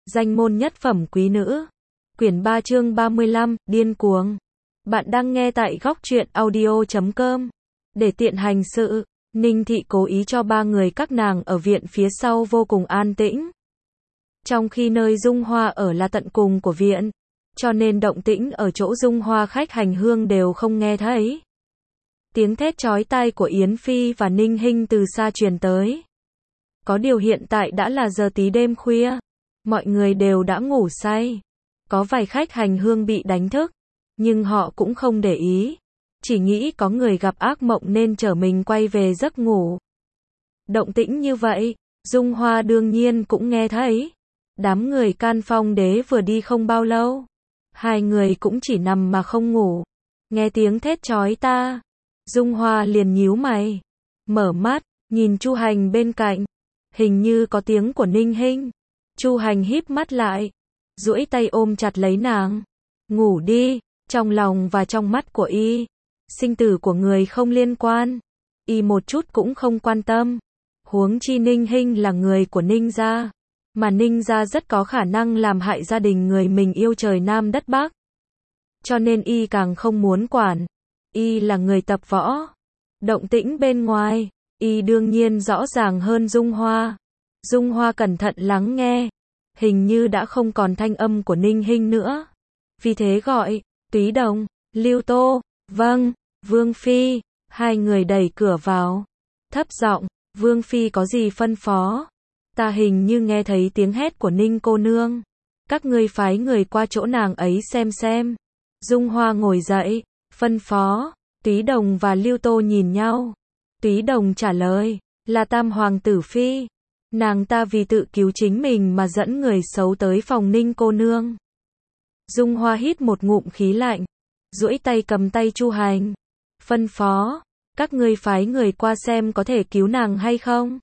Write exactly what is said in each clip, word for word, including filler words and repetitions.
Danh môn nhất phẩm quý nữ. Quyển ba chương ba mươi lăm, điên cuồng. Bạn đang nghe tại góc truyện audio chấm com. Để tiện hành sự, Ninh Thị cố ý cho ba người các nàng ở viện phía sau vô cùng an tĩnh. Trong khi nơi Dung Hoa ở là tận cùng của viện, cho nên động tĩnh ở chỗ Dung Hoa khách hành hương đều không nghe thấy. Tiếng thét chói tai của Yến Phi và Ninh Hinh từ xa truyền tới. Có điều hiện tại đã là giờ tí đêm khuya, mọi người đều đã ngủ say. Có vài khách hành hương bị đánh thức, nhưng họ cũng không để ý, chỉ nghĩ có người gặp ác mộng nên trở mình quay về giấc ngủ. Động tĩnh như vậy, Dung Hoa đương nhiên cũng nghe thấy. Đám người Can Phong Đế vừa đi không bao lâu, hai người cũng chỉ nằm mà không ngủ. Nghe tiếng thét chói ta, Dung Hoa liền nhíu mày, mở mắt, nhìn Chu Hành bên cạnh, hình như có tiếng của Ninh Hinh. Chu Hành híp mắt lại, duỗi tay ôm chặt lấy nàng. Ngủ đi, trong lòng và trong mắt của y, sinh tử của người không liên quan, y một chút cũng không quan tâm. Huống chi Ninh Hinh là người của Ninh gia, mà Ninh gia rất có khả năng làm hại gia đình người mình yêu trời Nam đất Bắc. Cho nên y càng không muốn quản. Y là người tập võ, động tĩnh bên ngoài, y đương nhiên rõ ràng hơn Dung Hoa. Dung Hoa cẩn thận lắng nghe, hình như đã không còn thanh âm của Ninh Hinh nữa. Vì thế gọi, Túy Đồng, Lưu Tô, vâng, Vương Phi. Hai người đẩy cửa vào, thấp giọng, Vương Phi có gì phân phó? Ta hình như nghe thấy tiếng hét của Ninh cô nương. Các ngươi phái người qua chỗ nàng ấy xem xem. Dung Hoa ngồi dậy, phân phó. Túy Đồng và Lưu Tô nhìn nhau. Túy Đồng trả lời, là Tam Hoàng tử Phi. Nàng ta vì tự cứu chính mình mà dẫn người xấu tới phòng Ninh cô nương. Dung Hoa hít một ngụm khí lạnh, duỗi tay cầm tay Chu Hành, phân phó, các ngươi phái người qua xem có thể cứu nàng hay không.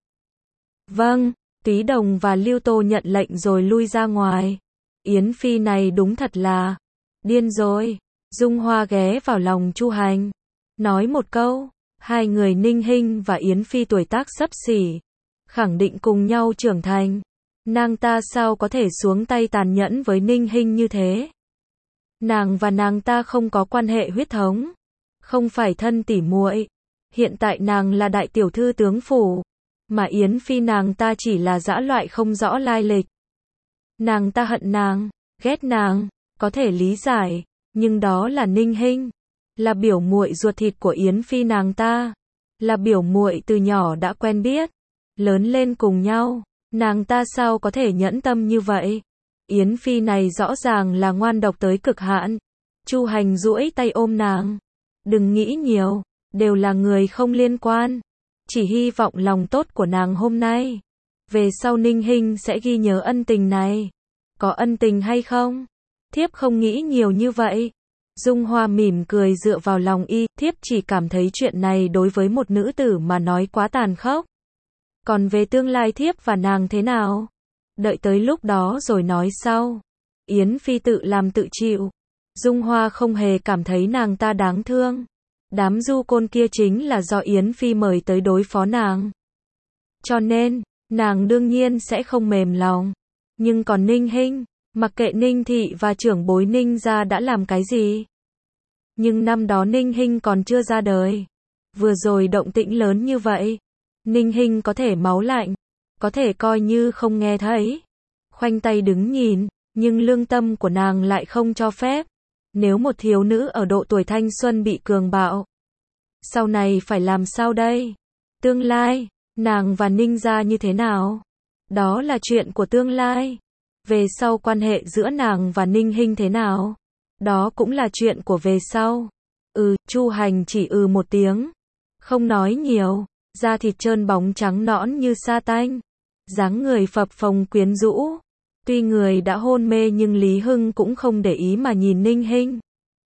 Vâng. Túy Đồng và Lưu Tô nhận lệnh rồi lui ra ngoài. Yến Phi này đúng thật là điên rồi. Dung Hoa ghé vào lòng Chu Hành, nói một câu. Hai người Ninh Hinh và Yến Phi tuổi tác xấp xỉ, khẳng định cùng nhau trưởng thành. Nàng ta sao có thể xuống tay tàn nhẫn với Ninh Hinh như thế? Nàng và nàng ta không có quan hệ huyết thống, không phải thân tỉ muội. Hiện tại nàng là đại tiểu thư tướng phủ, mà Yến Phi nàng ta chỉ là dã loại không rõ lai lịch. Nàng ta hận nàng, ghét nàng, có thể lý giải, nhưng đó là Ninh Hinh, là biểu muội ruột thịt của Yến Phi nàng ta, là biểu muội từ nhỏ đã quen biết, lớn lên cùng nhau, nàng ta sao có thể nhẫn tâm như vậy? Yến Phi này rõ ràng là ngoan độc tới cực hạn. Chu Hành duỗi tay ôm nàng, đừng nghĩ nhiều, đều là người không liên quan. Chỉ hy vọng lòng tốt của nàng hôm nay, về sau Ninh Hinh sẽ ghi nhớ ân tình này. Có ân tình hay không? Thiếp không nghĩ nhiều như vậy. Dung Hoa mỉm cười dựa vào lòng y, thiếp chỉ cảm thấy chuyện này đối với một nữ tử mà nói quá tàn khốc. Còn về tương lai thiếp và nàng thế nào? Đợi tới lúc đó rồi nói sau. Yến Phi tự làm tự chịu. Dung Hoa không hề cảm thấy nàng ta đáng thương. Đám du côn kia chính là do Yến Phi mời tới đối phó nàng. Cho nên, nàng đương nhiên sẽ không mềm lòng. Nhưng còn Ninh Hinh, mặc kệ Ninh Thị và trưởng bối Ninh gia đã làm cái gì. Nhưng năm đó Ninh Hinh còn chưa ra đời. Vừa rồi động tĩnh lớn như vậy, Ninh Hinh có thể máu lạnh, có thể coi như không nghe thấy. Khoanh tay đứng nhìn, nhưng lương tâm của nàng lại không cho phép. Nếu một thiếu nữ ở độ tuổi thanh xuân bị cường bạo, sau này phải làm sao đây? Tương lai, nàng và Ninh gia như thế nào? Đó là chuyện của tương lai. Về sau quan hệ giữa nàng và Ninh Hinh thế nào? Đó cũng là chuyện của về sau. Ừ, Chu Hành chỉ ừ một tiếng, không nói nhiều, da thịt trơn bóng trắng nõn như sa tanh, dáng người phập phồng quyến rũ. Tuy người đã hôn mê nhưng Lý Hưng cũng không để ý mà nhìn Ninh Hinh.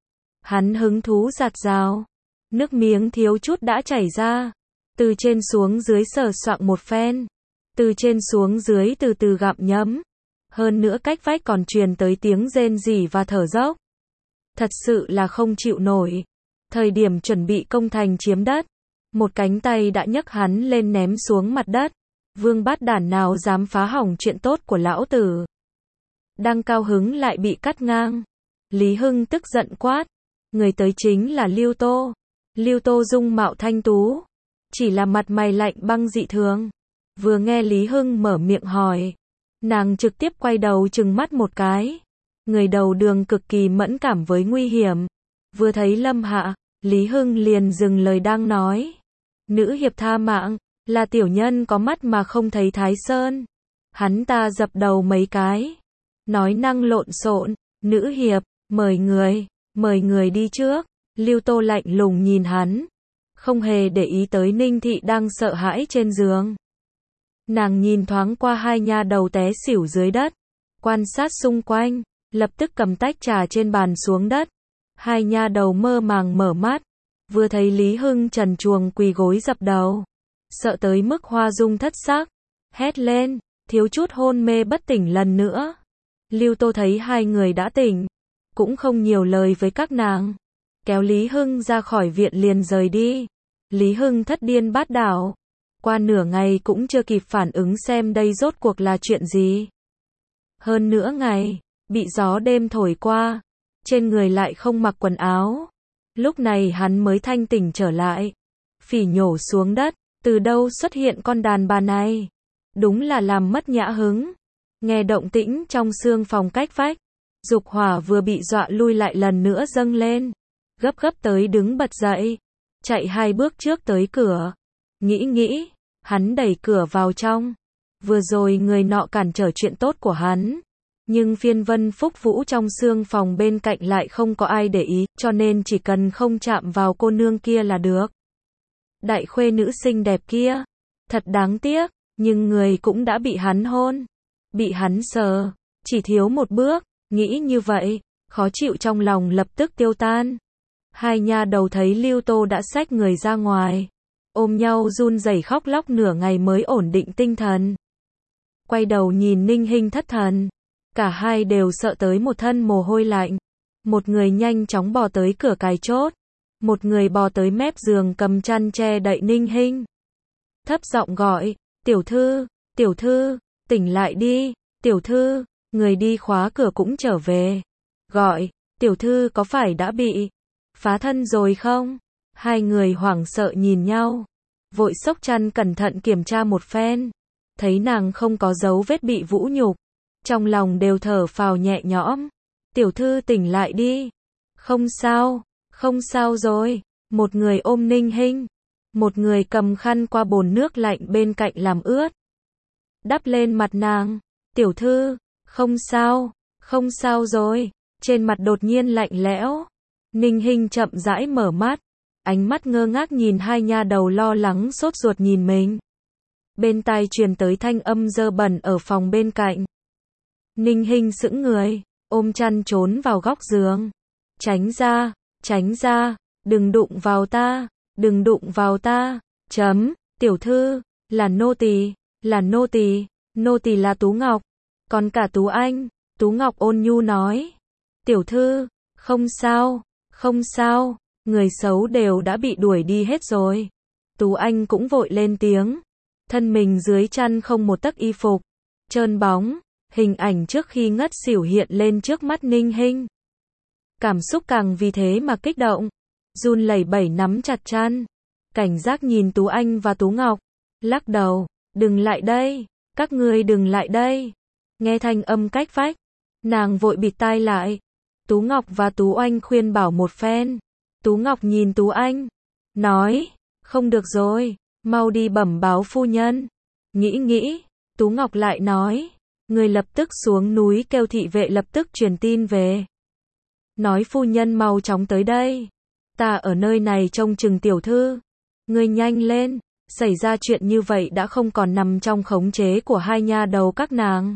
Hắn hứng thú dạt dào, nước miếng thiếu chút đã chảy ra, từ trên xuống dưới sờ soạng một phen, từ trên xuống dưới từ từ gặm nhấm. Hơn nữa cách vách còn truyền tới tiếng rên rỉ và thở dốc. Thật sự là không chịu nổi. Thời điểm chuẩn bị công thành chiếm đất, một cánh tay đã nhấc hắn lên ném xuống mặt đất. Vương bát đản nào dám phá hỏng chuyện tốt của lão tử. đang cao hứng lại bị cắt ngang. Lý Hưng tức giận quát, người tới chính là Lưu Tô. Lưu Tô dung mạo thanh tú, chỉ là mặt mày lạnh băng dị thường. Vừa nghe Lý Hưng mở miệng hỏi, nàng trực tiếp quay đầu trừng mắt một cái. Người đầu đường cực kỳ mẫn cảm với nguy hiểm. Vừa thấy Lâm Hạ, Lý Hưng liền dừng lời đang nói. Nữ hiệp tha mạng, là tiểu nhân có mắt mà không thấy Thái Sơn. Hắn ta dập đầu mấy cái, nói năng lộn xộn, nữ hiệp, mời người, mời người đi trước. Lưu Tô lạnh lùng nhìn hắn, không hề để ý tới Ninh Thị đang sợ hãi trên giường. Nàng nhìn thoáng qua hai nha đầu té xỉu dưới đất, quan sát xung quanh, lập tức cầm tách trà trên bàn xuống đất. Hai nha đầu mơ màng mở mắt, vừa thấy Lý Hưng trần truồng quỳ gối dập đầu, sợ tới mức hoa dung thất sắc, hét lên, thiếu chút hôn mê bất tỉnh lần nữa. Lưu Tô thấy hai người đã tỉnh, cũng không nhiều lời với các nàng, kéo Lý Hưng ra khỏi viện liền rời đi. Lý Hưng thất điên bát đảo, qua nửa ngày cũng chưa kịp phản ứng xem đây rốt cuộc là chuyện gì. Hơn nửa ngày, bị gió đêm thổi qua, trên người lại không mặc quần áo. Lúc này hắn mới thanh tỉnh trở lại, phỉ nhổ xuống đất, từ đâu xuất hiện con đàn bà này? Đúng là làm mất nhã hứng. Nghe động tĩnh trong xương phòng cách vách, Dục Hỏa vừa bị dọa lui lại lần nữa dâng lên, gấp gấp tới đứng bật dậy, chạy hai bước trước tới cửa. Nghĩ nghĩ, hắn đẩy cửa vào trong. Vừa rồi người nọ cản trở chuyện tốt của hắn, nhưng phiên vân phúc vũ trong xương phòng bên cạnh lại không có ai để ý, cho nên chỉ cần không chạm vào cô nương kia là được. Đại khuê nữ xinh đẹp kia, thật đáng tiếc, nhưng người cũng đã bị hắn hôn, bị hắn sờ, chỉ thiếu một bước. Nghĩ như vậy, khó chịu trong lòng lập tức tiêu tan. Hai nha đầu thấy Lưu Tô đã xách người ra ngoài, ôm nhau run rẩy khóc lóc nửa ngày mới ổn định tinh thần. Quay đầu nhìn Ninh Hinh thất thần, cả hai đều sợ tới một thân mồ hôi lạnh. Một người nhanh chóng bò tới cửa cài chốt, một người bò tới mép giường cầm chăn che đậy Ninh Hinh. Thấp giọng gọi, tiểu thư, tiểu thư, tỉnh lại đi, tiểu thư. Người đi khóa cửa cũng trở về, gọi, tiểu thư có phải đã bị phá thân rồi không? Hai người hoảng sợ nhìn nhau, vội xốc chăn cẩn thận kiểm tra một phen, thấy nàng không có dấu vết bị vũ nhục, trong lòng đều thở phào nhẹ nhõm. Tiểu thư tỉnh lại đi, không sao, không sao rồi. Một người ôm Ninh Hinh, một người cầm khăn qua bồn nước lạnh bên cạnh làm ướt, đắp lên mặt nàng. Tiểu thư, không sao, không sao rồi. Trên mặt đột nhiên lạnh lẽo. Ninh Hinh chậm rãi mở mắt, ánh mắt ngơ ngác nhìn hai nha đầu lo lắng sốt ruột nhìn mình. Bên tai truyền tới thanh âm dơ bẩn ở phòng bên cạnh. Ninh Hinh sững người, ôm chăn trốn vào góc giường. Tránh ra, tránh ra, đừng đụng vào ta, đừng đụng vào ta. Chấm, tiểu thư, là nô tỳ, là nô tỳ, nô tỳ là Tú Ngọc. Còn cả Tú Anh, Tú Ngọc ôn nhu nói. Tiểu thư, không sao, không sao, người xấu đều đã bị đuổi đi hết rồi. Tú Anh cũng vội lên tiếng. Thân mình dưới chăn không một tấc y phục, trơn bóng, hình ảnh trước khi ngất xỉu hiện lên trước mắt Ninh Hinh. Cảm xúc càng vì thế mà kích động, run lẩy bẩy nắm chặt chăn, cảnh giác nhìn Tú Anh và Tú Ngọc, lắc đầu, đừng lại đây, các ngươi đừng lại đây. Nghe thanh âm cách vách, nàng vội bịt tai lại. Tú Ngọc và Tú Anh khuyên bảo một phen. Tú Ngọc nhìn Tú Anh, nói, không được rồi, mau đi bẩm báo phu nhân. Nghĩ nghĩ, Tú Ngọc lại nói, người lập tức xuống núi kêu thị vệ lập tức truyền tin về. Nói phu nhân mau chóng tới đây. Ta ở nơi này trông chừng tiểu thư. Người nhanh lên, xảy ra chuyện như vậy đã không còn nằm trong khống chế của hai nha đầu các nàng.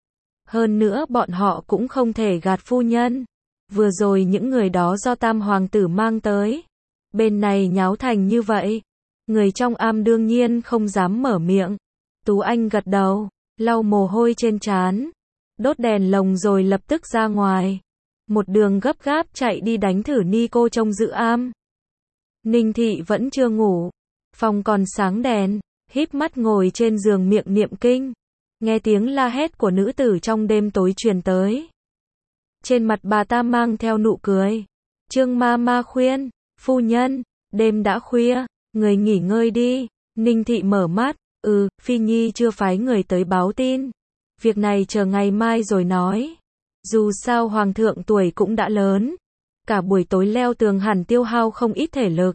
Hơn nữa bọn họ cũng không thể gạt phu nhân. Vừa rồi những người đó do Tam Hoàng tử mang tới. Bên này nháo thành như vậy. Người trong am đương nhiên không dám mở miệng. Tú Anh gật đầu, lau mồ hôi trên trán, đốt đèn lồng rồi lập tức ra ngoài. Một đường gấp gáp chạy đi đánh thử ni cô trông giữ am. Ninh Thị vẫn chưa ngủ. Phòng còn sáng đèn, híp mắt ngồi trên giường miệng niệm kinh. Nghe tiếng la hét của nữ tử trong đêm tối truyền tới. Trên mặt bà ta mang theo nụ cười. Trương ma ma khuyên, phu nhân, đêm đã khuya, người nghỉ ngơi đi. Ninh thị mở mắt, ừ, Phi Nhi chưa phái người tới báo tin. Việc này chờ ngày mai rồi nói. Dù sao hoàng thượng tuổi cũng đã lớn. Cả buổi tối leo tường hẳn tiêu hao không ít thể lực.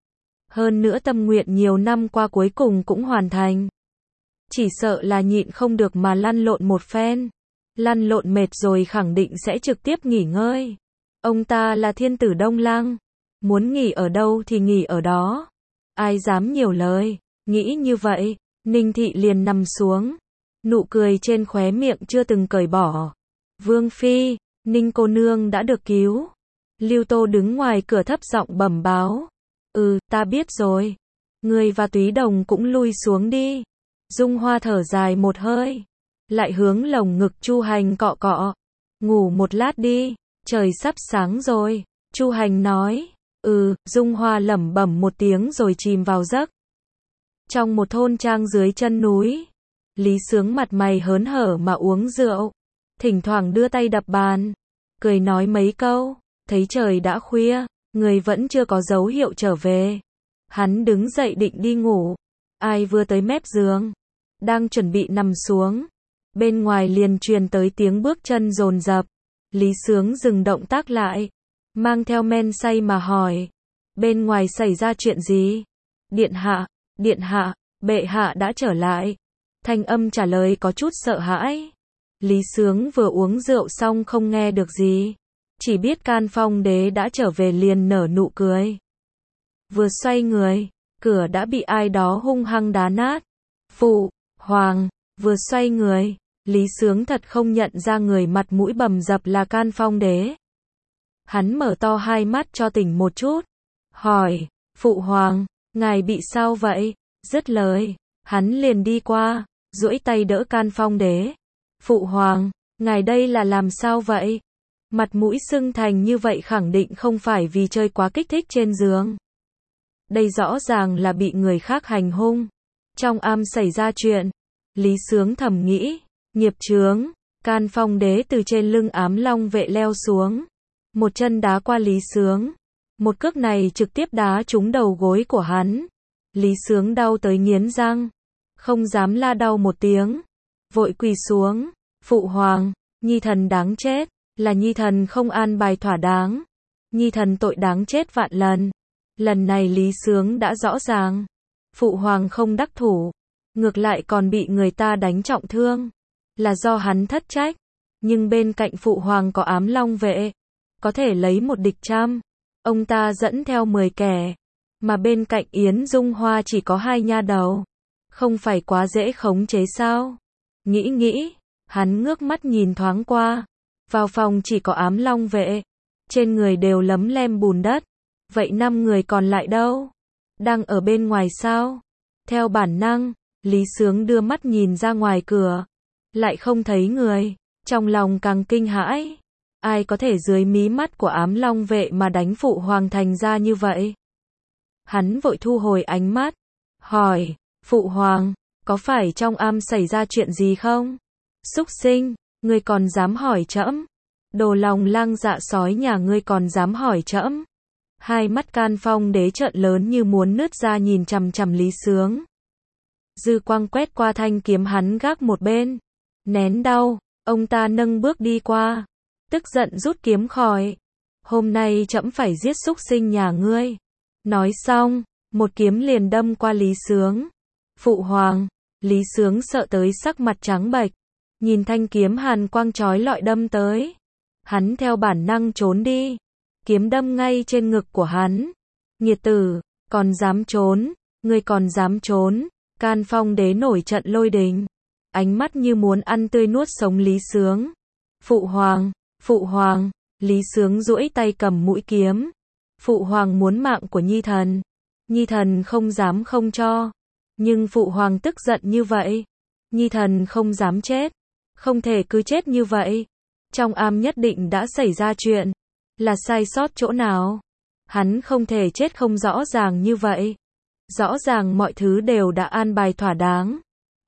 Hơn nữa tâm nguyện nhiều năm qua cuối cùng cũng hoàn thành. Chỉ sợ là nhịn không được mà lăn lộn một phen. Lăn lộn mệt rồi khẳng định sẽ trực tiếp nghỉ ngơi. Ông ta là thiên tử Đông Lăng. Muốn nghỉ ở đâu thì nghỉ ở đó. Ai dám nhiều lời. Nghĩ như vậy, Ninh thị liền nằm xuống. Nụ cười trên khóe miệng chưa từng cởi bỏ. Vương Phi, Ninh cô nương đã được cứu. Lưu Tô đứng ngoài cửa thấp giọng bẩm báo. Ừ, ta biết rồi. Người và Túy Đồng cũng lui xuống đi. Dung Hoa thở dài một hơi. Lại hướng lồng ngực Chu Hành cọ cọ. Ngủ một lát đi, trời sắp sáng rồi. Chu Hành nói. Ừ, Dung Hoa lẩm bẩm một tiếng rồi chìm vào giấc. Trong một thôn trang dưới chân núi, Lý Sướng mặt mày hớn hở mà uống rượu. Thỉnh thoảng đưa tay đập bàn. Cười nói mấy câu. Thấy trời đã khuya, người vẫn chưa có dấu hiệu trở về. Hắn đứng dậy định đi ngủ. Ai vừa tới mép giường. Đang chuẩn bị nằm xuống. Bên ngoài liền truyền tới tiếng bước chân dồn dập. Lý Sướng dừng động tác lại. Mang theo men say mà hỏi. Bên ngoài xảy ra chuyện gì? Điện hạ, điện hạ, bệ hạ đã trở lại. Thanh âm trả lời có chút sợ hãi. Lý Sướng vừa uống rượu xong không nghe được gì. Chỉ biết Can Phong Đế đã trở về liền nở nụ cười. Vừa xoay người, cửa đã bị ai đó hung hăng đá nát. Phụ, Hoàng, vừa xoay người, Lý Sướng thật không nhận ra người mặt mũi bầm dập là Can Phong Đế. Hắn mở to hai mắt cho tỉnh một chút. Hỏi, Phụ Hoàng, ngài bị sao vậy? Dứt lời, hắn liền đi qua, duỗi tay đỡ Can Phong Đế. Phụ Hoàng, ngài đây là làm sao vậy? Mặt mũi sưng thành như vậy khẳng định không phải vì chơi quá kích thích trên giường. Đây rõ ràng là bị người khác hành hung. Trong am xảy ra chuyện. Lý Sướng thầm nghĩ. Nghiệp chướng. Can Phong Đế từ trên lưng ám long vệ leo xuống. Một chân đá qua Lý Sướng. Một cước này trực tiếp đá trúng đầu gối của hắn. Lý Sướng đau tới nghiến răng. Không dám la đau một tiếng. Vội quỳ xuống. Phụ Hoàng, Nhi thần đáng chết. Là Nhi thần không an bài thỏa đáng. Nhi thần tội đáng chết vạn lần. Lần này Lý Sướng đã rõ ràng. Phụ Hoàng không đắc thủ. Ngược lại còn bị người ta đánh trọng thương. Là do hắn thất trách. Nhưng bên cạnh Phụ Hoàng có ám long vệ. Có thể lấy một địch trăm. Ông ta dẫn theo mười kẻ. Mà bên cạnh Yến Dung Hoa chỉ có hai nha đầu. Không phải quá dễ khống chế sao? Nghĩ nghĩ. Hắn ngước mắt nhìn thoáng qua. Vào phòng chỉ có ám long vệ. Trên người đều lấm lem bùn đất. Vậy năm người còn lại đâu? Đang ở bên ngoài sao? Theo bản năng, Lý Sướng đưa mắt nhìn ra ngoài cửa. Lại không thấy người. Trong lòng càng kinh hãi. Ai có thể dưới mí mắt của ám long vệ mà đánh Phụ Hoàng thành ra như vậy? Hắn vội thu hồi ánh mắt. Hỏi, Phụ Hoàng, có phải trong am xảy ra chuyện gì không? Súc sinh, ngươi còn dám hỏi trẫm? Đồ lòng lang dạ sói nhà ngươi còn dám hỏi trẫm? Hai mắt Can Phong Đế trợn lớn như muốn nứt ra nhìn chằm chằm Lý Sướng. Dư quang quét qua thanh kiếm hắn gác một bên. Nén đau, ông ta nâng bước đi qua. Tức giận rút kiếm khỏi. Hôm nay trẫm phải giết súc sinh nhà ngươi. Nói xong, một kiếm liền đâm qua Lý Sướng. Phụ Hoàng, Lý Sướng sợ tới sắc mặt trắng bệch. Nhìn thanh kiếm hàn quang chói lọi đâm tới. Hắn theo bản năng trốn đi. Kiếm đâm ngay trên ngực của hắn. Nghiệt tử, còn dám trốn, ngươi còn dám trốn. Can Phong Đế nổi trận lôi đình. Ánh mắt như muốn ăn tươi nuốt sống Lý Sướng. Phụ Hoàng, Phụ Hoàng, Lý Sướng duỗi tay cầm mũi kiếm. Phụ Hoàng muốn mạng của Nhi thần. Nhi thần không dám không cho. Nhưng Phụ Hoàng tức giận như vậy. Nhi thần không dám chết. Không thể cứ chết như vậy. Trong am nhất định đã xảy ra chuyện. Là sai sót chỗ nào? Hắn không thể chết không rõ ràng như vậy. Rõ ràng mọi thứ đều đã an bài thỏa đáng.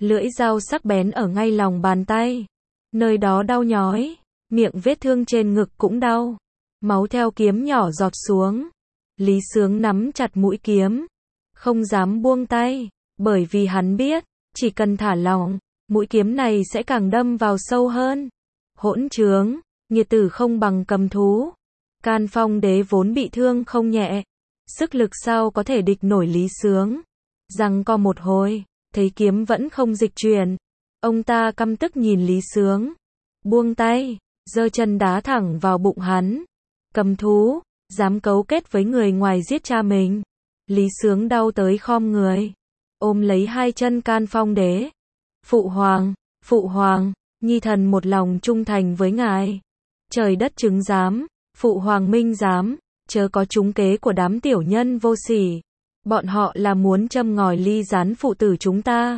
Lưỡi dao sắc bén ở ngay lòng bàn tay. Nơi đó đau nhói, miệng vết thương trên ngực cũng đau. Máu theo kiếm nhỏ giọt xuống. Lý Sướng nắm chặt mũi kiếm, không dám buông tay, bởi vì hắn biết, chỉ cần thả lỏng, mũi kiếm này sẽ càng đâm vào sâu hơn. Hỗn trướng, nghiệt tử không bằng cầm thú. Can Phong Đế vốn bị thương không nhẹ, sức lực sao có thể địch nổi Lý Sướng. Giằng co một hồi, thấy kiếm vẫn không dịch chuyển. Ông ta căm tức nhìn Lý Sướng, buông tay, giơ chân đá thẳng vào bụng hắn. Cầm thú, dám cấu kết với người ngoài giết cha mình. Lý Sướng đau tới khom người, ôm lấy hai chân Can Phong Đế. Phụ hoàng, phụ hoàng, nhi thần một lòng trung thành với ngài. Trời đất chứng giám, phụ hoàng minh giám, chớ có trúng kế của đám tiểu nhân vô sỉ. Bọn họ là muốn châm ngòi ly gián phụ tử chúng ta.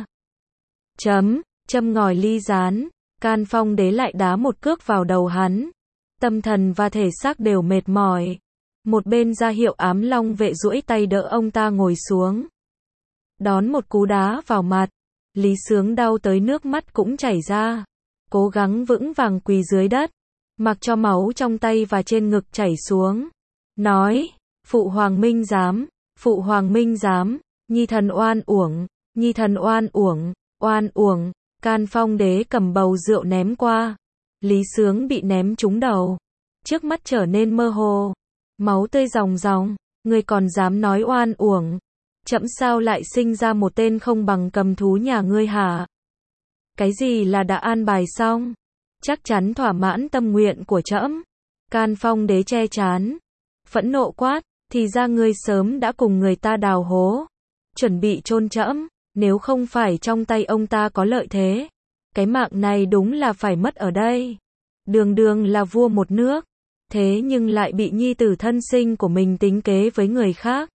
Chấm, châm ngòi ly gián. Can Phong Đế lại đá một cước vào đầu hắn. Tâm thần và thể xác đều mệt mỏi. Một bên ra hiệu Ám Long vệ duỗi tay đỡ ông ta ngồi xuống. Đón một cú đá vào mặt. Lý Sướng đau tới nước mắt cũng chảy ra. Cố gắng vững vàng quỳ dưới đất, mặc cho máu trong tay và trên ngực chảy xuống. Nói, phụ hoàng minh giám, phụ hoàng minh giám, nhi thần oan uổng, nhi thần oan uổng, oan uổng. Can Phong Đế cầm bầu rượu ném qua. Lý Sướng bị ném trúng đầu. Trước mắt trở nên mơ hồ. Máu tươi ròng ròng. Ngươi còn dám nói oan uổng. Trẫm sao lại sinh ra một tên không bằng cầm thú nhà ngươi hả? Cái gì là đã an bài xong? Chắc chắn thỏa mãn tâm nguyện của trẫm. Can Phong Đế che trán, phẫn nộ quát, thì ra ngươi sớm đã cùng người ta đào hố, chuẩn bị chôn trẫm. Nếu không phải trong tay ông ta có lợi thế, cái mạng này đúng là phải mất ở đây. Đường đường là vua một nước, thế nhưng lại bị nhi tử thân sinh của mình tính kế với người khác.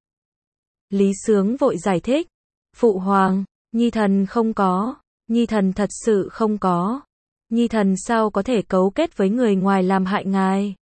Lý Sướng vội giải thích, phụ hoàng, nhi thần không có, nhi thần thật sự không có. Nhi thần sao có thể cấu kết với người ngoài làm hại ngài?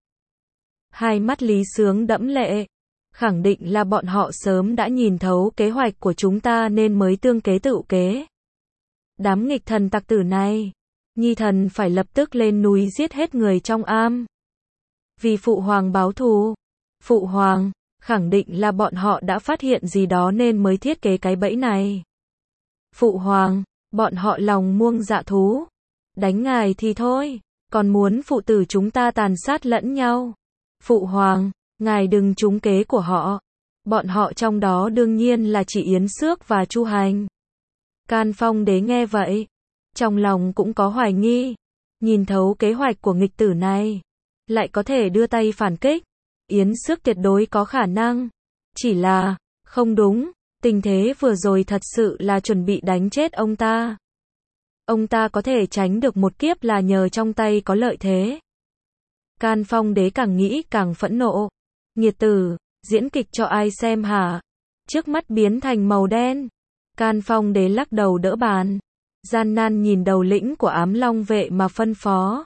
Hai mắt Lý Sướng đẫm lệ, khẳng định là bọn họ sớm đã nhìn thấu kế hoạch của chúng ta nên mới tương kế tự kế. Đám nghịch thần tặc tử này, nhi thần phải lập tức lên núi giết hết người trong am. Vì phụ hoàng báo thù. Phụ hoàng, khẳng định là bọn họ đã phát hiện gì đó nên mới thiết kế cái bẫy này. Phụ hoàng, bọn họ lòng muông dạ thú. Đánh ngài thì thôi, còn muốn phụ tử chúng ta tàn sát lẫn nhau. Phụ hoàng, ngài đừng trúng kế của họ. Bọn họ trong đó đương nhiên là chỉ Yến Xước và Chu Hành. Can Phong Đế nghe vậy, trong lòng cũng có hoài nghi. Nhìn thấu kế hoạch của nghịch tử này, lại có thể đưa tay phản kích. Yến Xước tuyệt đối có khả năng. Chỉ là, không đúng, tình thế vừa rồi thật sự là chuẩn bị đánh chết ông ta. Ông ta có thể tránh được một kiếp là nhờ trong tay có lợi thế. Can Phong Đế càng nghĩ càng phẫn nộ. Nghiệt tử, diễn kịch cho ai xem hả? Trước mắt biến thành màu đen. Can Phong Đế lắc đầu đỡ bàn, gian nan nhìn đầu lĩnh của Ám Long vệ mà phân phó.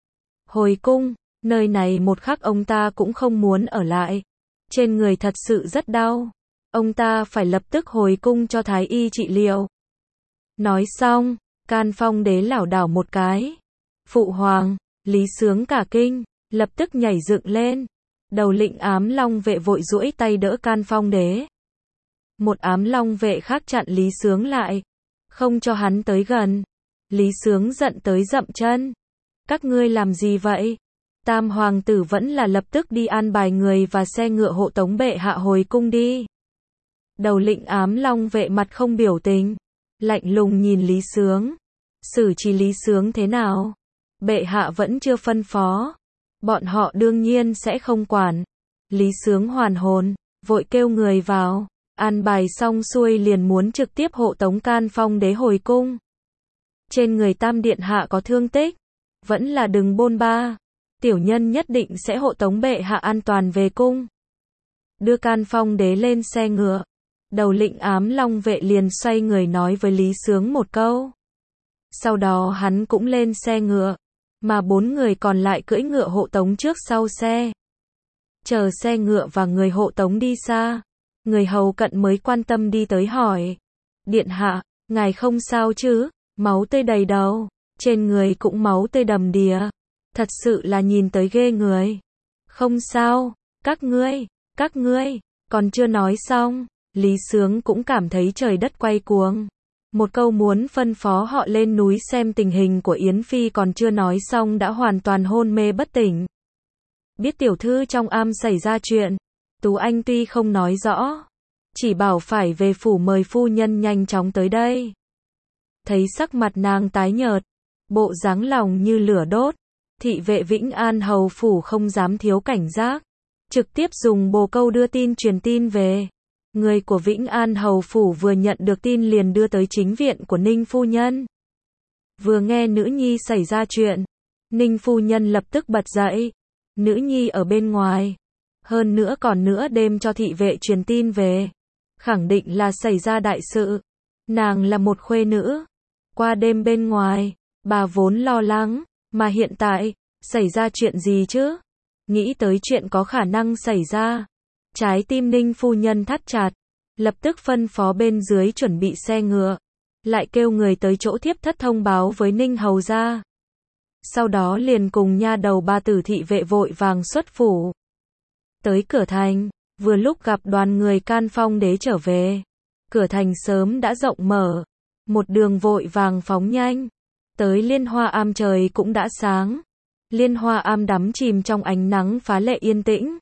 Hồi cung, nơi này một khắc ông ta cũng không muốn ở lại. Trên người thật sự rất đau. Ông ta phải lập tức hồi cung cho thái y trị liệu. Nói xong, Can Phong Đế lảo đảo một cái. Phụ hoàng, Lý Sướng cả kinh, lập tức nhảy dựng lên. Đầu lĩnh Ám Long vệ vội duỗi tay đỡ Can Phong Đế. Một Ám Long vệ khác chặn Lý Sướng lại, không cho hắn tới gần. Lý Sướng giận tới dậm chân. Các ngươi làm gì vậy? Tam hoàng tử vẫn là lập tức đi an bài người và xe ngựa hộ tống bệ hạ hồi cung đi. Đầu lĩnh Ám Long vệ mặt không biểu tình, lạnh lùng nhìn Lý Sướng. Xử trí Lý Sướng thế nào? Bệ hạ vẫn chưa phân phó. Bọn họ đương nhiên sẽ không quản. Lý Sướng hoàn hồn, vội kêu người vào, an bài xong xuôi liền muốn trực tiếp hộ tống Can Phong Đế hồi cung. Trên người Tam điện hạ có thương tích, vẫn là đừng bôn ba. Tiểu nhân nhất định sẽ hộ tống bệ hạ an toàn về cung. Đưa Can Phong Đế lên xe ngựa. Đầu lĩnh Ám Long vệ liền xoay người nói với Lý Sướng một câu. Sau đó hắn cũng lên xe ngựa, mà bốn người còn lại cưỡi ngựa hộ tống trước sau xe. Chờ xe ngựa và người hộ tống đi xa, người hầu cận mới quan tâm đi tới hỏi. Điện hạ, ngài không sao chứ? máu tươi đầy đầu, trên người cũng máu tươi đầm đìa. Thật sự là nhìn tới ghê người. Không sao, các ngươi, các ngươi, còn chưa nói xong, Lý Sướng cũng cảm thấy trời đất quay cuồng. Một câu muốn phân phó họ lên núi xem tình hình của Yến Phi còn chưa nói xong đã hoàn toàn hôn mê bất tỉnh. Biết tiểu thư trong am xảy ra chuyện, Tú Anh tuy không nói rõ, chỉ bảo phải về phủ mời phu nhân nhanh chóng tới đây. Thấy sắc mặt nàng tái nhợt, bộ dáng lòng như lửa đốt, thị vệ Vĩnh An hầu phủ không dám thiếu cảnh giác, trực tiếp dùng bồ câu đưa tin truyền tin về. Người của Vĩnh An hầu phủ vừa nhận được tin liền đưa tới chính viện của Ninh phu nhân. Vừa nghe nữ nhi xảy ra chuyện, Ninh phu nhân lập tức bật dậy. Nữ nhi ở bên ngoài, hơn nữa còn nữa đêm cho thị vệ truyền tin về, khẳng định là xảy ra đại sự. Nàng là một khuê nữ, qua đêm bên ngoài, bà vốn lo lắng, mà hiện tại, xảy ra chuyện gì chứ? Nghĩ tới chuyện có khả năng xảy ra, trái tim Ninh phu nhân thắt chặt, lập tức phân phó bên dưới chuẩn bị xe ngựa, lại kêu người tới chỗ thiếp thất thông báo với Ninh hầu gia. Sau đó liền cùng nha đầu ba tử thị vệ vội vàng xuất phủ. Tới cửa thành, vừa lúc gặp đoàn người Can Phong đế trở về. Cửa thành sớm đã rộng mở, một đường vội vàng phóng nhanh. Tới Liên Hoa Am trời cũng đã sáng. Liên Hoa Am đắm chìm trong ánh nắng phá lệ yên tĩnh.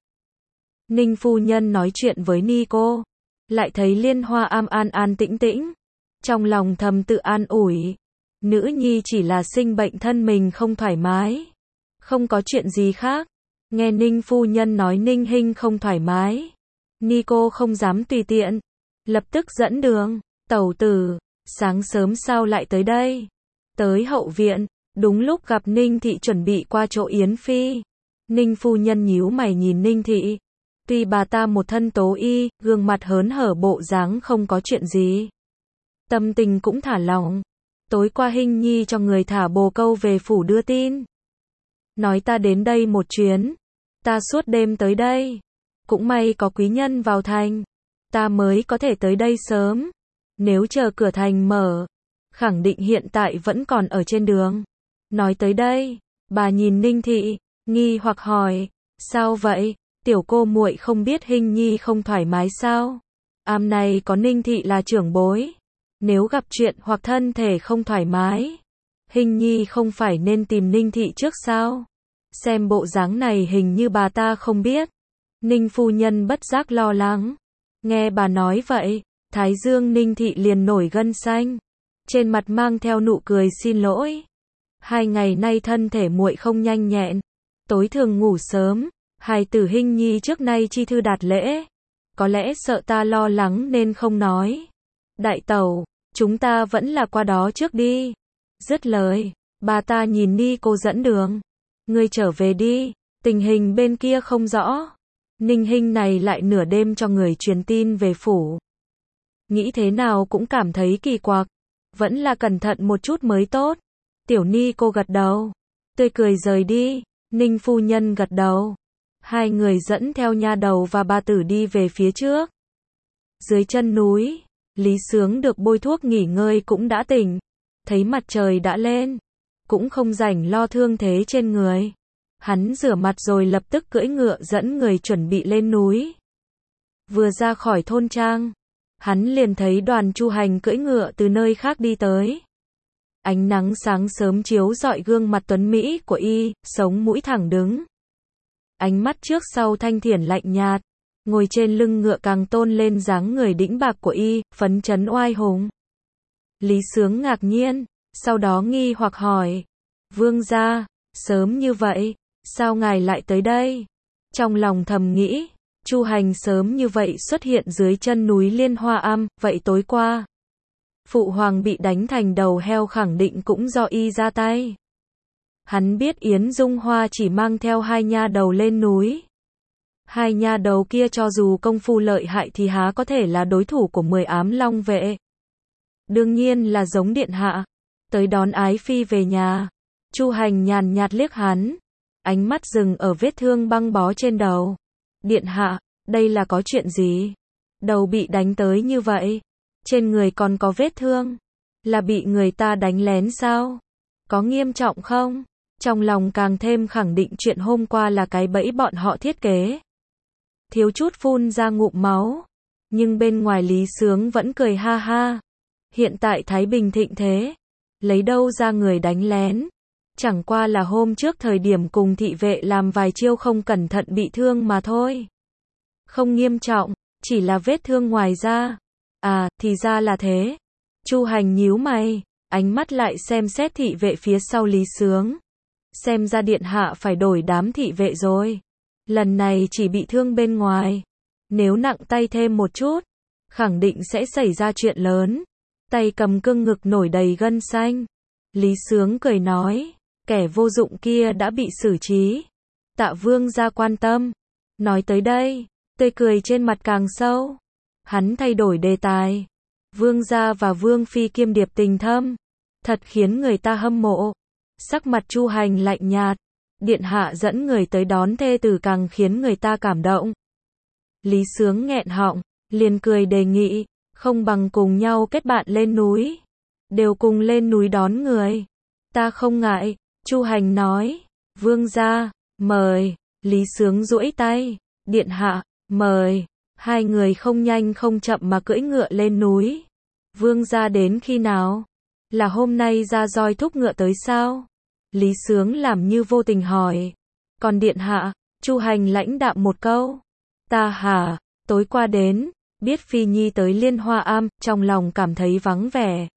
Ninh phu nhân nói chuyện với Ni cô, lại thấy Liên Hoa Am an an tĩnh tĩnh, trong lòng thầm tự an ủi. Nữ nhi chỉ là sinh bệnh thân mình không thoải mái, không có chuyện gì khác. Nghe Ninh phu nhân nói Ninh Hinh không thoải mái, Ni cô không dám tùy tiện, lập tức dẫn đường. Tẩu tử, sáng sớm sao lại tới đây? Tới hậu viện, đúng lúc gặp Ninh thị chuẩn bị qua chỗ Yến Phi. Ninh phu nhân nhíu mày nhìn Ninh thị, tuy bà ta một thân tố y, gương mặt hớn hở bộ dáng không có chuyện gì, tâm tình cũng thả lỏng. Tối qua Hinh nhi cho người thả bồ câu về phủ đưa tin, nói ta đến đây một chuyến, ta suốt đêm tới đây, cũng may có quý nhân vào thành, ta mới có thể tới đây sớm. Nếu chờ cửa thành mở, khẳng định hiện tại vẫn còn ở trên đường. Nói tới đây, bà nhìn Ninh thị, nghi hoặc hỏi, sao vậy? Tiểu cô muội không biết Hinh nhi không thoải mái sao? Am này có Ninh thị là trưởng bối, nếu gặp chuyện hoặc thân thể không thoải mái, Hinh nhi không phải nên tìm Ninh thị trước sao? Xem bộ dáng này hình như bà ta không biết. Ninh phu nhân bất giác lo lắng. Nghe bà nói vậy, thái dương Ninh thị liền nổi gân xanh, trên mặt mang theo nụ cười xin lỗi. Hai ngày nay thân thể muội không nhanh nhẹn, tối thường ngủ sớm, hài tử Hinh nhi trước nay chi thư đạt lễ, có lẽ sợ ta lo lắng nên không nói. Đại tẩu, chúng ta vẫn là qua đó trước đi. Dứt lời, bà ta nhìn Ni cô dẫn đường. Ngươi trở về đi, tình hình bên kia không rõ. Ninh Hinh này lại nửa đêm cho người truyền tin về phủ. Nghĩ thế nào cũng cảm thấy kỳ quặc, vẫn là cẩn thận một chút mới tốt. Tiểu Ni cô gật đầu, tươi cười rời đi. Ninh phu nhân gật đầu. Hai người dẫn theo nha đầu và bà tử đi về phía trước. Dưới chân núi, Lý Sướng được bôi thuốc nghỉ ngơi cũng đã tỉnh, thấy mặt trời đã lên, cũng không rảnh lo thương thế trên người. Hắn rửa mặt rồi lập tức cưỡi ngựa dẫn người chuẩn bị lên núi. Vừa ra khỏi thôn trang, hắn liền thấy đoàn Chu Hành cưỡi ngựa từ nơi khác đi tới. Ánh nắng sáng sớm chiếu rọi gương mặt tuấn mỹ của y, sống mũi thẳng đứng. Ánh mắt trước sau thanh thiển lạnh nhạt, ngồi trên lưng ngựa càng tôn lên dáng người đĩnh bạc của y, phấn chấn oai hùng. Lý Sướng ngạc nhiên, sau đó nghi hoặc hỏi, vương gia, sớm như vậy, sao ngài lại tới đây? Trong lòng thầm nghĩ, Chu Hành sớm như vậy xuất hiện dưới chân núi Liên Hoa Am, vậy tối qua, phụ hoàng bị đánh thành đầu heo khẳng định cũng do y ra tay. Hắn biết Yến Dung Hoa chỉ mang theo hai nha đầu lên núi. Hai nha đầu kia cho dù công phu lợi hại thì há có thể là đối thủ của mười ám long vệ. Đương nhiên là giống điện hạ, tới đón ái phi về nhà. Chu Hành nhàn nhạt liếc hắn, ánh mắt dừng ở vết thương băng bó trên đầu. Điện hạ, đây là có chuyện gì? Đầu bị đánh tới như vậy, trên người còn có vết thương. Là bị người ta đánh lén sao? Có nghiêm trọng không? Trong lòng càng thêm khẳng định chuyện hôm qua là cái bẫy bọn họ thiết kế. Thiếu chút phun ra ngụm máu. Nhưng bên ngoài Lý Sướng vẫn cười ha ha. Hiện tại Thái Bình thịnh thế. Lấy đâu ra người đánh lén. Chẳng qua là hôm trước thời điểm cùng thị vệ làm vài chiêu không cẩn thận bị thương mà thôi. Không nghiêm trọng, chỉ là vết thương ngoài da. À, thì ra là thế. Chu Hành nhíu mày, ánh mắt lại xem xét thị vệ phía sau Lý Sướng. Xem ra điện hạ phải đổi đám thị vệ rồi. Lần này chỉ bị thương bên ngoài. Nếu nặng tay thêm một chút, khẳng định sẽ xảy ra chuyện lớn. Tay cầm cương ngực nổi đầy gân xanh. Lý Sướng cười nói, kẻ vô dụng kia đã bị xử trí. Tạ vương gia quan tâm. Nói tới đây, tươi cười trên mặt càng sâu. Hắn thay đổi đề tài. Vương gia và vương phi kiêm điệp tình thâm. Thật khiến người ta hâm mộ. Sắc mặt Chu Hành lạnh nhạt. Điện hạ dẫn người tới đón thê tử càng khiến người ta cảm động. Lý Sướng nghẹn họng, liền cười đề nghị, không bằng cùng nhau kết bạn lên núi. Đều cùng lên núi đón người. Ta không ngại, Chu Hành nói. Vương gia, mời. Lý Sướng duỗi tay. Điện hạ, mời. Hai người không nhanh không chậm mà cưỡi ngựa lên núi. Vương gia đến khi nào? Là hôm nay ra roi thúc ngựa tới sao? Lý Sướng làm như vô tình hỏi. Còn điện hạ? Chu Hành lãnh đạm một câu. Ta hả? Tối qua đến, biết Phi Nhi tới Liên Hoa Am, trong lòng cảm thấy vắng vẻ.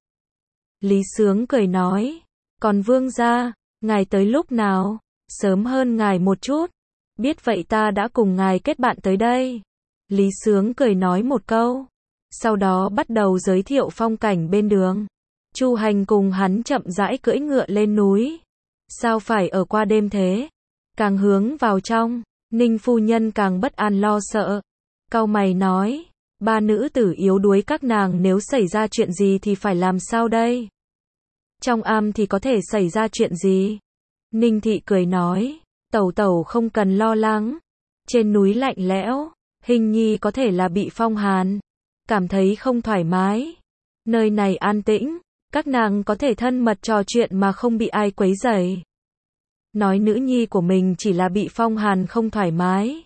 Lý Sướng cười nói. Còn vương gia, ngài tới lúc nào? Sớm hơn ngài một chút. Biết vậy ta đã cùng ngài kết bạn tới đây. Lý Sướng cười nói một câu. Sau đó bắt đầu giới thiệu phong cảnh bên đường. Chu Hành cùng hắn chậm rãi cưỡi ngựa lên núi. Sao phải ở qua đêm thế? Càng hướng vào trong, Ninh phu nhân càng bất an lo sợ. Cau mày nói, ba nữ tử yếu đuối các nàng nếu xảy ra chuyện gì thì phải làm sao đây? Trong am thì có thể xảy ra chuyện gì? Ninh thị cười nói, tẩu tẩu không cần lo lắng. Trên núi lạnh lẽo, Hình Nhi có thể là bị phong hàn, cảm thấy không thoải mái. Nơi này an tĩnh, các nàng có thể thân mật trò chuyện mà không bị ai quấy rầy. Nói nữ nhi của mình chỉ là bị phong hàn không thoải mái.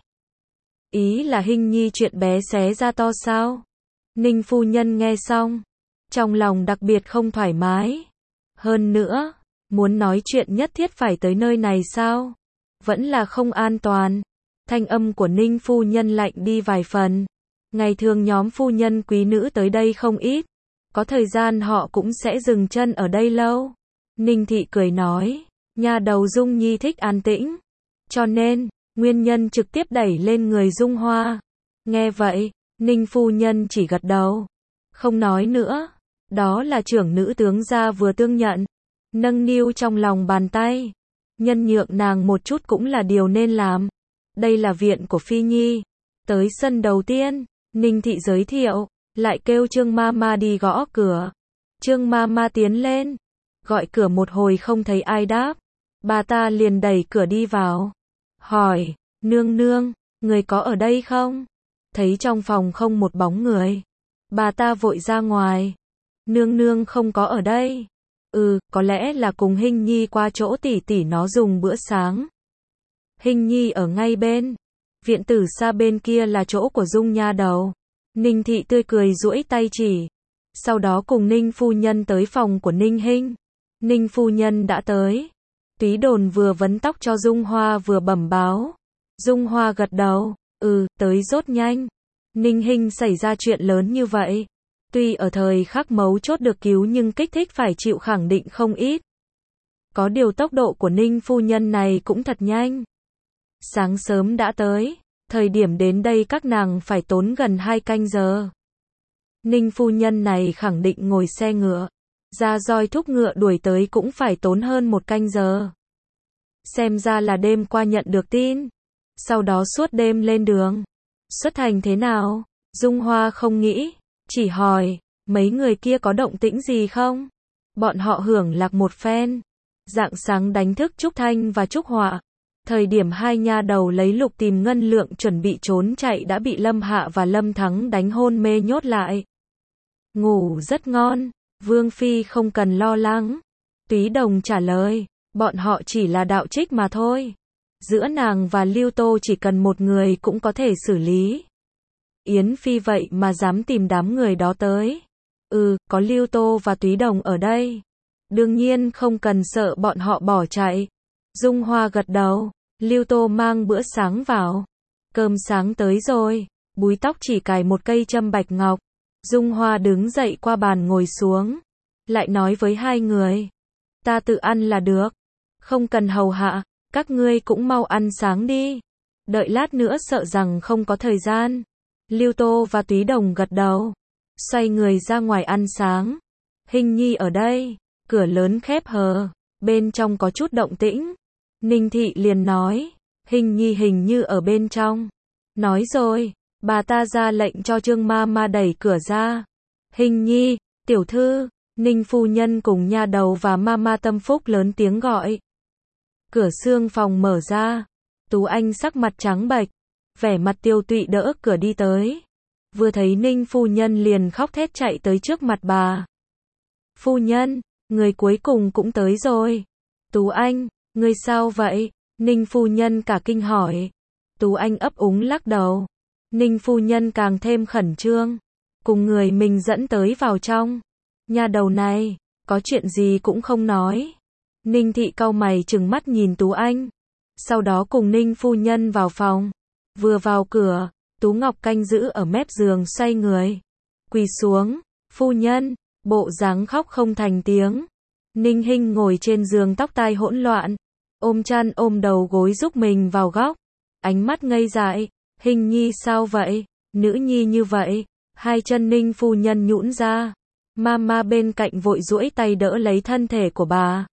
Ý là Hình Nhi chuyện bé xé ra to sao? Ninh phu nhân nghe xong, trong lòng đặc biệt không thoải mái. Hơn nữa, muốn nói chuyện nhất thiết phải tới nơi này sao? Vẫn là không an toàn. Thanh âm của Ninh phu nhân lạnh đi vài phần. Ngày thường nhóm phu nhân quý nữ tới đây không ít. Có thời gian họ cũng sẽ dừng chân ở đây lâu. Ninh thị cười nói, nhà đầu Dung Nhi thích an tĩnh. Cho nên, nguyên nhân trực tiếp đẩy lên người Dung Hoa. Nghe vậy, Ninh phu nhân chỉ gật đầu. Không nói nữa. Đó là trưởng nữ tướng gia vừa tương nhận. Nâng niu trong lòng bàn tay. Nhân nhượng nàng một chút cũng là điều nên làm. Đây là viện của Phi Nhi. Tới sân đầu tiên, Ninh thị giới thiệu, lại kêu Trương Mama đi gõ cửa. Trương Mama tiến lên, gọi cửa một hồi không thấy ai đáp. Bà ta liền đẩy cửa đi vào. Hỏi, nương nương, người có ở đây không? Thấy trong phòng không một bóng người. Bà ta vội ra ngoài. Nương nương không có ở đây. Ừ, có lẽ là cùng Hình Nhi qua chỗ tỷ tỷ nó dùng bữa sáng. Hình Nhi ở ngay bên. Viện tử xa bên kia là chỗ của Dung nha đầu. Ninh thị tươi cười duỗi tay chỉ. Sau đó cùng Ninh phu nhân tới phòng của Ninh Hinh. Ninh phu nhân đã tới. Túy đồn vừa vấn tóc cho Dung Hoa vừa bẩm báo. Dung Hoa gật đầu. Ừ, tới rốt nhanh. Ninh Hinh xảy ra chuyện lớn như vậy. Tuy ở thời khắc mấu chốt được cứu nhưng kích thích phải chịu khẳng định không ít. Có điều tốc độ của Ninh phu nhân này cũng thật nhanh. Sáng sớm đã tới. Thời điểm đến đây các nàng phải tốn gần hai canh giờ. Ninh phu nhân này khẳng định ngồi xe ngựa. Ra roi thúc ngựa đuổi tới cũng phải tốn hơn một canh giờ. Xem ra là đêm qua nhận được tin. Sau đó suốt đêm lên đường. Xuất hành thế nào? Dung Hoa không nghĩ. Chỉ hỏi, mấy người kia có động tĩnh gì không? Bọn họ hưởng lạc một phen. Rạng sáng đánh thức Trúc Thanh và Trúc Họa. Thời điểm hai nha đầu lấy lục tìm ngân lượng chuẩn bị trốn chạy đã bị Lâm Hạ và Lâm Thắng đánh hôn mê nhốt lại. Ngủ rất ngon. Vương Phi không cần lo lắng. Túy Đồng trả lời, bọn họ chỉ là đạo trích mà thôi. Giữa nàng và Lưu Tô chỉ cần một người cũng có thể xử lý. Yến Phi vậy mà dám tìm đám người đó tới. Ừ, có Lưu Tô và Túy Đồng ở đây. Đương nhiên không cần sợ bọn họ bỏ chạy. Dung Hoa gật đầu, Lưu Tô mang bữa sáng vào. Cơm sáng tới rồi, búi tóc chỉ cài một cây châm bạch ngọc. Dung Hoa đứng dậy qua bàn ngồi xuống. Lại nói với hai người, ta tự ăn là được. Không cần hầu hạ, các ngươi cũng mau ăn sáng đi. Đợi lát nữa sợ rằng không có thời gian. Lưu Tô và Túy Đồng gật đầu. Xoay người ra ngoài ăn sáng. Hình Nhi ở đây. Cửa lớn khép hờ. Bên trong có chút động tĩnh. Ninh Thị liền nói. Hình Nhi hình như ở bên trong. Nói rồi. Bà ta ra lệnh cho Trương ma ma đẩy cửa ra. Hình Nhi, tiểu thư. Ninh phu nhân cùng nha đầu và ma ma Tâm Phúc lớn tiếng gọi. Cửa xương phòng mở ra. Tú Anh sắc mặt trắng bệch. Vẻ mặt tiêu tụy đỡ cửa đi tới. Vừa thấy Ninh phu nhân liền khóc thét chạy tới trước mặt bà. Phu nhân, người cuối cùng cũng tới rồi. Tú Anh, người sao vậy? Ninh phu nhân cả kinh hỏi. Tú Anh ấp úng lắc đầu. Ninh phu nhân càng thêm khẩn trương. Cùng người mình dẫn tới vào trong. Nhà đầu này, có chuyện gì cũng không nói. Ninh Thị cau mày trừng mắt nhìn Tú Anh. Sau đó cùng Ninh phu nhân vào phòng. Vừa vào cửa, Tú Ngọc canh giữ ở mép giường xoay người. Quỳ xuống, phu nhân, bộ dáng khóc không thành tiếng. Ninh Hinh ngồi trên giường tóc tai hỗn loạn. Ôm chăn ôm đầu gối giúp mình vào góc. Ánh mắt ngây dại, Hình Nhi sao vậy? Nữ nhi như vậy. Hai chân Ninh phu nhân nhũn ra. Mama bên cạnh vội duỗi tay đỡ lấy thân thể của bà.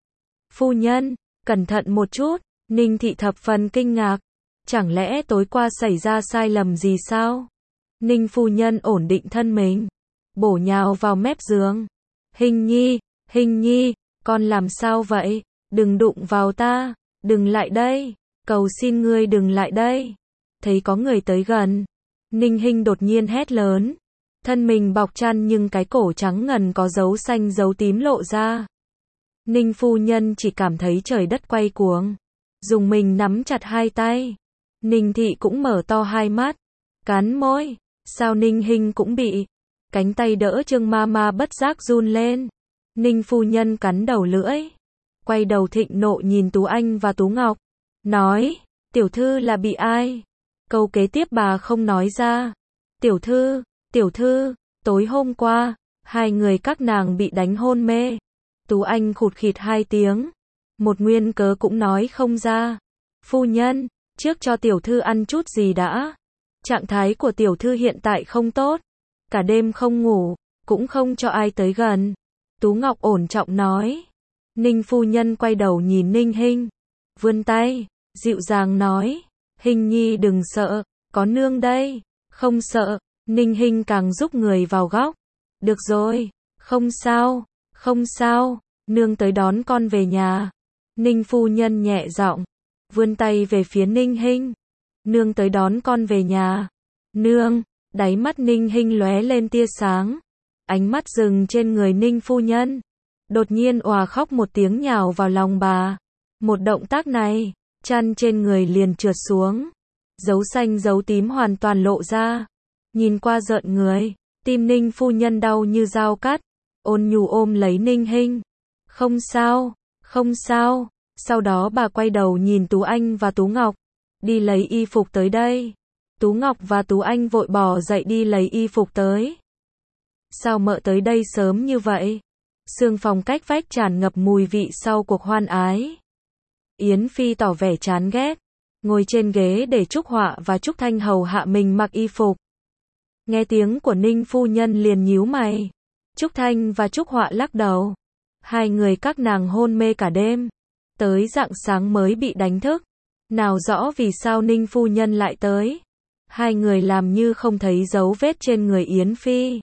Phu nhân, cẩn thận một chút. Ninh Thị thập phần kinh ngạc. Chẳng lẽ tối qua xảy ra sai lầm gì sao? Ninh phu nhân ổn định thân mình. Bổ nhào vào mép giường. Hình Nhi, Hình Nhi, con làm sao vậy? Đừng đụng vào ta. Đừng lại đây. Cầu xin ngươi đừng lại đây. Thấy có người tới gần. Ninh Hinh đột nhiên hét lớn. Thân mình bọc chăn nhưng cái cổ trắng ngần có dấu xanh dấu tím lộ ra. Ninh phu nhân chỉ cảm thấy trời đất quay cuồng. Dùng mình nắm chặt hai tay. Ninh Thị cũng mở to hai mắt. Cắn môi. Sao Ninh Hinh cũng bị. Cánh tay đỡ Trương ma ma bất giác run lên. Ninh phu nhân cắn đầu lưỡi. Quay đầu thịnh nộ nhìn Tú Anh và Tú Ngọc. Nói. Tiểu thư là bị ai? Câu kế tiếp bà không nói ra. Tiểu thư. Tiểu thư. Tối hôm qua. Hai người các nàng bị đánh hôn mê. Tú Anh khụt khịt hai tiếng. Một nguyên cớ cũng nói không ra. Phu nhân. Trước cho tiểu thư ăn chút gì đã. Trạng thái của tiểu thư hiện tại không tốt. Cả đêm không ngủ. Cũng không cho ai tới gần. Tú Ngọc ổn trọng nói. Ninh phu nhân quay đầu nhìn Ninh Hinh. Vươn tay. Dịu dàng nói. Hình Nhi đừng sợ. Có nương đây. Không sợ. Ninh Hinh càng giúp người vào góc. Được rồi. Không sao. Không sao. Nương tới đón con về nhà. Ninh phu nhân nhẹ giọng. Vươn tay về phía Ninh Hinh. Nương tới đón con về nhà. Nương. Đáy mắt Ninh Hinh lóe lên tia sáng. Ánh mắt dừng trên người Ninh phu nhân. Đột nhiên òa khóc một tiếng nhào vào lòng bà. Một động tác này, chăn trên người liền trượt xuống. Dấu xanh dấu tím hoàn toàn lộ ra. Nhìn qua rợn người, tim Ninh phu nhân đau như dao cắt. Ôn nhu ôm lấy Ninh Hinh. Không sao, không sao. Sau đó bà quay đầu nhìn Tú Anh và Tú Ngọc. Đi lấy y phục tới đây. Tú Ngọc và Tú Anh vội bò dậy đi lấy y phục tới. Sao mợ tới đây sớm như vậy? Sương phòng cách vách tràn ngập mùi vị sau cuộc hoan ái. Yến Phi tỏ vẻ chán ghét. Ngồi trên ghế để Trúc Họa và Trúc Thanh hầu hạ mình mặc y phục. Nghe tiếng của Ninh phu nhân liền nhíu mày. Trúc Thanh và Trúc Họa lắc đầu. Hai người các nàng hôn mê cả đêm. Tới rạng sáng mới bị đánh thức. Nào rõ vì sao Ninh phu nhân lại tới. Hai người làm như không thấy dấu vết trên người Yến Phi.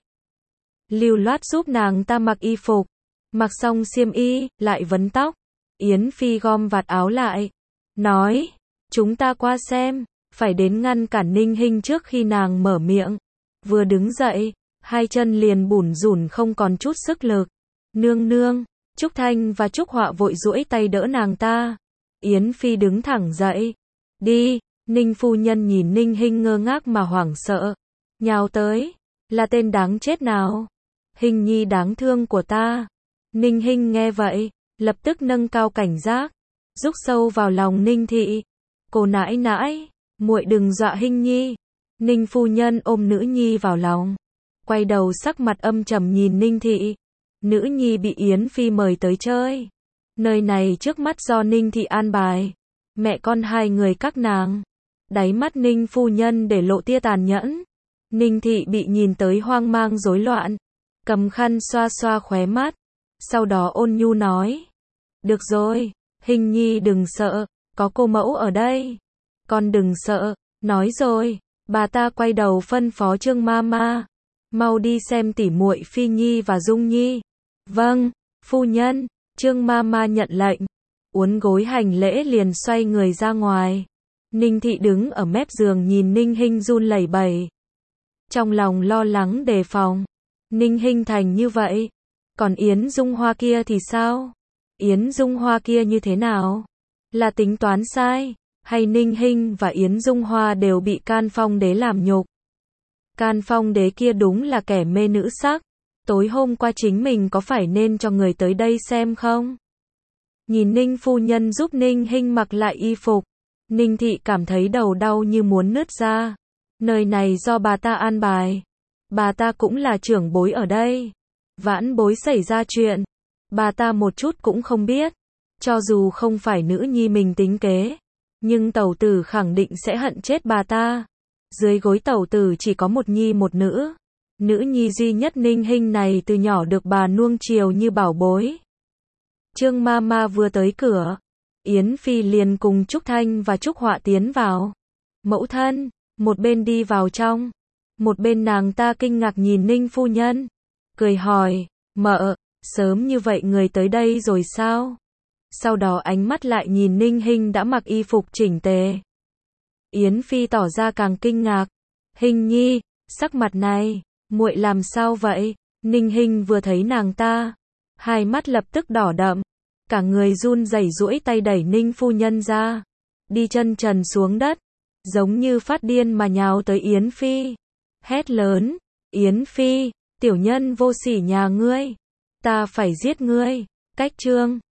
Lưu loát giúp nàng ta mặc y phục. Mặc xong xiêm y, lại vấn tóc. Yến Phi gom vạt áo lại. Nói, chúng ta qua xem. Phải đến ngăn cản Ninh Hinh trước khi nàng mở miệng. Vừa đứng dậy, hai chân liền bủn rủn không còn chút sức lực. Nương nương, Trúc Thanh và Trúc Họa vội duỗi tay đỡ nàng ta. Yến Phi đứng thẳng dậy. Đi, Ninh phu nhân nhìn Ninh Hinh ngơ ngác mà hoảng sợ. Nhào tới, là tên đáng chết nào? Hình nhi đáng thương của ta. Ninh Hinh nghe vậy, lập tức nâng cao cảnh giác, rúc sâu vào lòng Ninh thị. Cô nãi nãi, muội đừng dọa Hinh nhi. Ninh phu nhân ôm nữ nhi vào lòng, quay đầu sắc mặt âm trầm nhìn Ninh thị. Nữ nhi bị Yến Phi mời tới chơi. Nơi này trước mắt do Ninh thị an bài. Mẹ con hai người các nàng. Đáy mắt Ninh phu nhân để lộ tia tàn nhẫn. Ninh thị bị nhìn tới hoang mang rối loạn, cầm khăn xoa xoa khóe mắt, sau đó ôn nhu nói. Được rồi, Hình nhi đừng sợ, có cô mẫu ở đây. Con đừng sợ, nói rồi, bà ta quay đầu phân phó Trương Mama. Mau đi xem tỉ muội Phi Nhi và Dung Nhi. Vâng, phu nhân, Trương Mama nhận lệnh, uốn gối hành lễ liền xoay người ra ngoài. Ninh thị đứng ở mép giường nhìn Ninh Hinh run lẩy bẩy, trong lòng lo lắng đề phòng. Ninh Hinh thành như vậy, còn Yến Dung Hoa kia thì sao? Yến Dung Hoa kia như thế nào? Là tính toán sai, hay Ninh Hinh và Yến Dung Hoa đều bị Can Phong đế làm nhục? Can Phong đế kia đúng là kẻ mê nữ sắc. Tối hôm qua chính mình có phải nên cho người tới đây xem không? Nhìn Ninh phu nhân giúp Ninh Hinh mặc lại y phục, Ninh thị cảm thấy đầu đau như muốn nứt ra. Nơi này do bà ta an bài. Bà ta cũng là trưởng bối ở đây. Vãn bối xảy ra chuyện, bà ta một chút cũng không biết. Cho dù không phải nữ nhi mình tính kế, nhưng tẩu tử khẳng định sẽ hận chết bà ta. Dưới gối tẩu tử chỉ có một nhi một nữ. Nữ nhi duy nhất Ninh Hinh này từ nhỏ được bà nuông chiều như bảo bối. Trương Mama vừa tới cửa, Yến Phi liền cùng Trúc Thanh và Trúc Họa tiến vào. Mẫu thân, một bên đi vào trong, một bên nàng ta kinh ngạc nhìn Ninh phu nhân, cười hỏi, mợ, sớm như vậy người tới đây rồi sao? Sau đó ánh mắt lại nhìn Ninh Hinh đã mặc y phục chỉnh tề. Yến Phi tỏ ra càng kinh ngạc. Hinh nhi, sắc mặt này, muội làm sao vậy? Ninh Hinh vừa thấy nàng ta, hai mắt lập tức đỏ đậm, cả người run rẩy duỗi tay đẩy Ninh phu nhân ra, đi chân trần xuống đất, giống như phát điên mà nhào tới Yến Phi, hét lớn, Yến Phi, tiểu nhân vô sỉ nhà ngươi, ta phải giết ngươi. Cách chương